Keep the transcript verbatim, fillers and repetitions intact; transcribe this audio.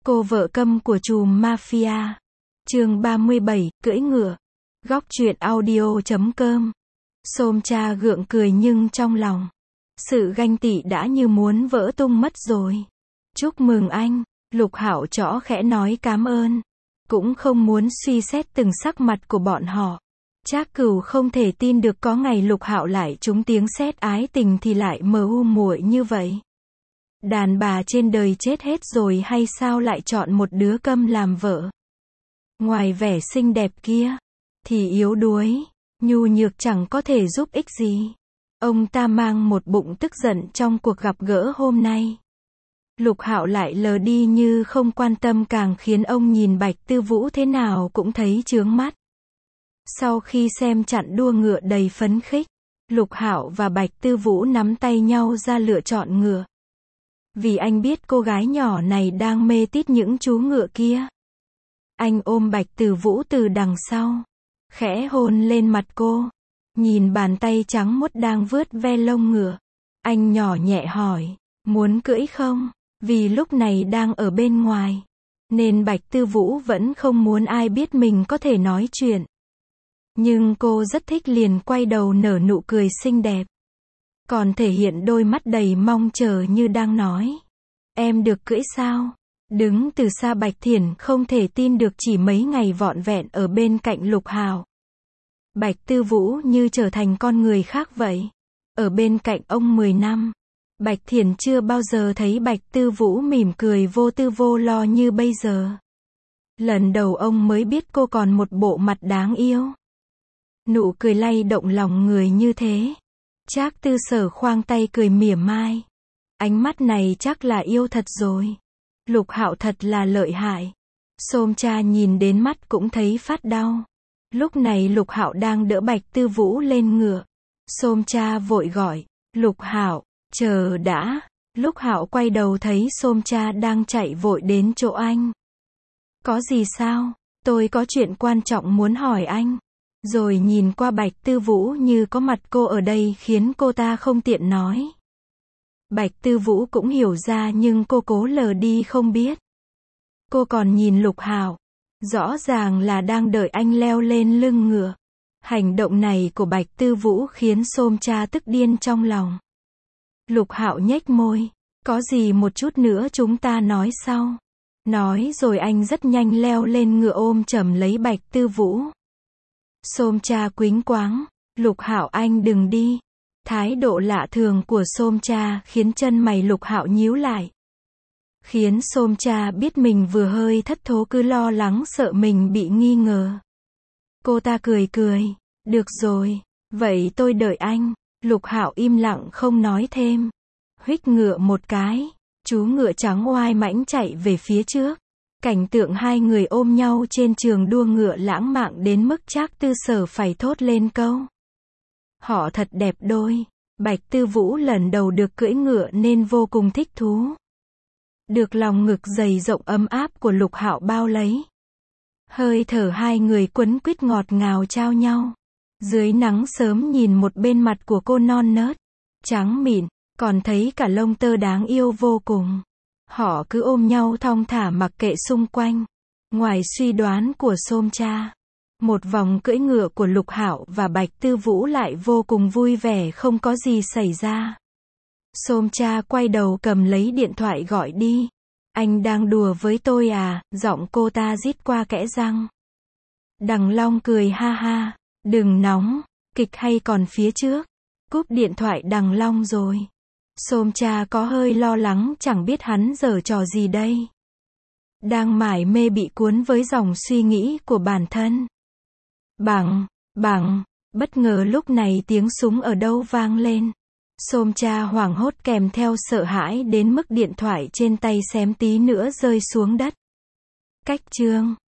Cô vợ câm của trùm mafia. Chương ba mươi bảy, cưỡi ngựa. Góc truyện audio chấm com. Xôm cha gượng cười nhưng trong lòng, sự ganh tị đã như muốn vỡ tung mất rồi. Chúc mừng anh, Lục Hạo chõ khẽ nói cám ơn. Cũng không muốn suy xét từng sắc mặt của bọn họ. Trác Cửu không thể tin được có ngày Lục Hạo lại trúng tiếng sét ái tình thì lại mờ u muội như vậy. Đàn bà trên đời chết hết rồi hay sao lại chọn một đứa câm làm vợ? Ngoài vẻ xinh đẹp kia, thì yếu đuối, nhu nhược chẳng có thể giúp ích gì. Ông ta mang một bụng tức giận trong cuộc gặp gỡ hôm nay. Lục Hạo lại lờ đi như không quan tâm, càng khiến ông nhìn Bạch Tư Vũ thế nào cũng thấy chướng mắt. Sau khi xem trận đua ngựa đầy phấn khích, Lục Hạo và Bạch Tư Vũ nắm tay nhau ra lựa chọn ngựa. Vì anh biết cô gái nhỏ này đang mê tít những chú ngựa kia. Anh ôm Bạch Tư Vũ từ đằng sau, khẽ hôn lên mặt cô. Nhìn bàn tay trắng muốt đang vuốt ve lông ngựa, anh nhỏ nhẹ hỏi, muốn cưỡi không? Vì lúc này đang ở bên ngoài, nên Bạch Tư Vũ vẫn không muốn ai biết mình có thể nói chuyện. Nhưng cô rất thích, liền quay đầu nở nụ cười xinh đẹp. Còn thể hiện đôi mắt đầy mong chờ như đang nói, em được cưỡi sao? Đứng từ xa Bạch Thiển không thể tin được chỉ mấy ngày vọn vẹn ở bên cạnh Lục Hạo, Bạch Tư Vũ như trở thành con người khác vậy. Ở bên cạnh ông mười năm, Bạch Thiển chưa bao giờ thấy Bạch Tư Vũ mỉm cười vô tư vô lo như bây giờ. Lần đầu ông mới biết cô còn một bộ mặt đáng yêu. Nụ cười lay động lòng người như thế. Trác Tư Sở khoang tay cười mỉa mai. Ánh mắt này chắc là yêu thật rồi. Lục Hạo thật là lợi hại. Xôm cha nhìn đến mắt cũng thấy phát đau. Lúc này Lục Hạo đang đỡ Bạch Tư Vũ lên ngựa. Xôm cha vội gọi, Lục Hạo, chờ đã. Lục Hạo quay đầu thấy Xôm cha đang chạy vội đến chỗ anh. Có gì sao? Tôi có chuyện quan trọng muốn hỏi anh. Rồi nhìn qua Bạch Tư Vũ như có mặt cô ở đây khiến cô ta không tiện nói. Bạch Tư Vũ cũng hiểu ra nhưng cô cố lờ đi không biết. Cô còn nhìn Lục Hạo, rõ ràng là đang đợi anh leo lên lưng ngựa. Hành động này của Bạch Tư Vũ khiến Xôm cha tức điên trong lòng. Lục Hạo nhếch môi, có gì một chút nữa chúng ta nói sau. Nói rồi anh rất nhanh leo lên ngựa ôm chầm lấy Bạch Tư Vũ. Xôm cha quýnh quáng, Lục Hạo anh đừng đi. Thái độ lạ thường của Xôm cha khiến chân mày Lục Hạo nhíu lại. Khiến Xôm cha biết mình vừa hơi thất thố, cứ lo lắng sợ mình bị nghi ngờ. Cô ta cười cười, được rồi, vậy tôi đợi anh. Lục Hạo im lặng không nói thêm. Huých ngựa một cái, chú ngựa trắng oai mãnh chạy về phía trước. Cảnh tượng hai người ôm nhau trên trường đua ngựa lãng mạn đến mức Trác Tư Sở phải thốt lên câu. Họ thật đẹp đôi. Bạch Tư Vũ lần đầu được cưỡi ngựa nên vô cùng thích thú. Được lòng ngực dày rộng ấm áp của Lục Hạo bao lấy. Hơi thở hai người quấn quýt ngọt ngào trao nhau. Dưới nắng sớm nhìn một bên mặt của cô non nớt, trắng mịn, còn thấy cả lông tơ đáng yêu vô cùng. Họ cứ ôm nhau thong thả mặc kệ xung quanh. Ngoài suy đoán của Xôm cha, một vòng cưỡi ngựa của Lục Hạo và Bạch Tư Vũ lại vô cùng vui vẻ, không có gì xảy ra. Xôm cha quay đầu cầm lấy điện thoại gọi đi. Anh đang đùa với tôi à? Giọng cô ta rít qua kẽ răng. Đằng Long cười ha ha. Đừng nóng, kịch hay còn phía trước. Cúp điện thoại Đằng Long rồi. Xôm cha có hơi lo lắng, chẳng biết hắn giở trò gì đây. Đang mải mê bị cuốn với dòng suy nghĩ của bản thân. Bằng, bằng, bất ngờ lúc này tiếng súng ở đâu vang lên. Xôm cha hoảng hốt kèm theo sợ hãi đến mức điện thoại trên tay xém tí nữa rơi xuống đất. Cách chương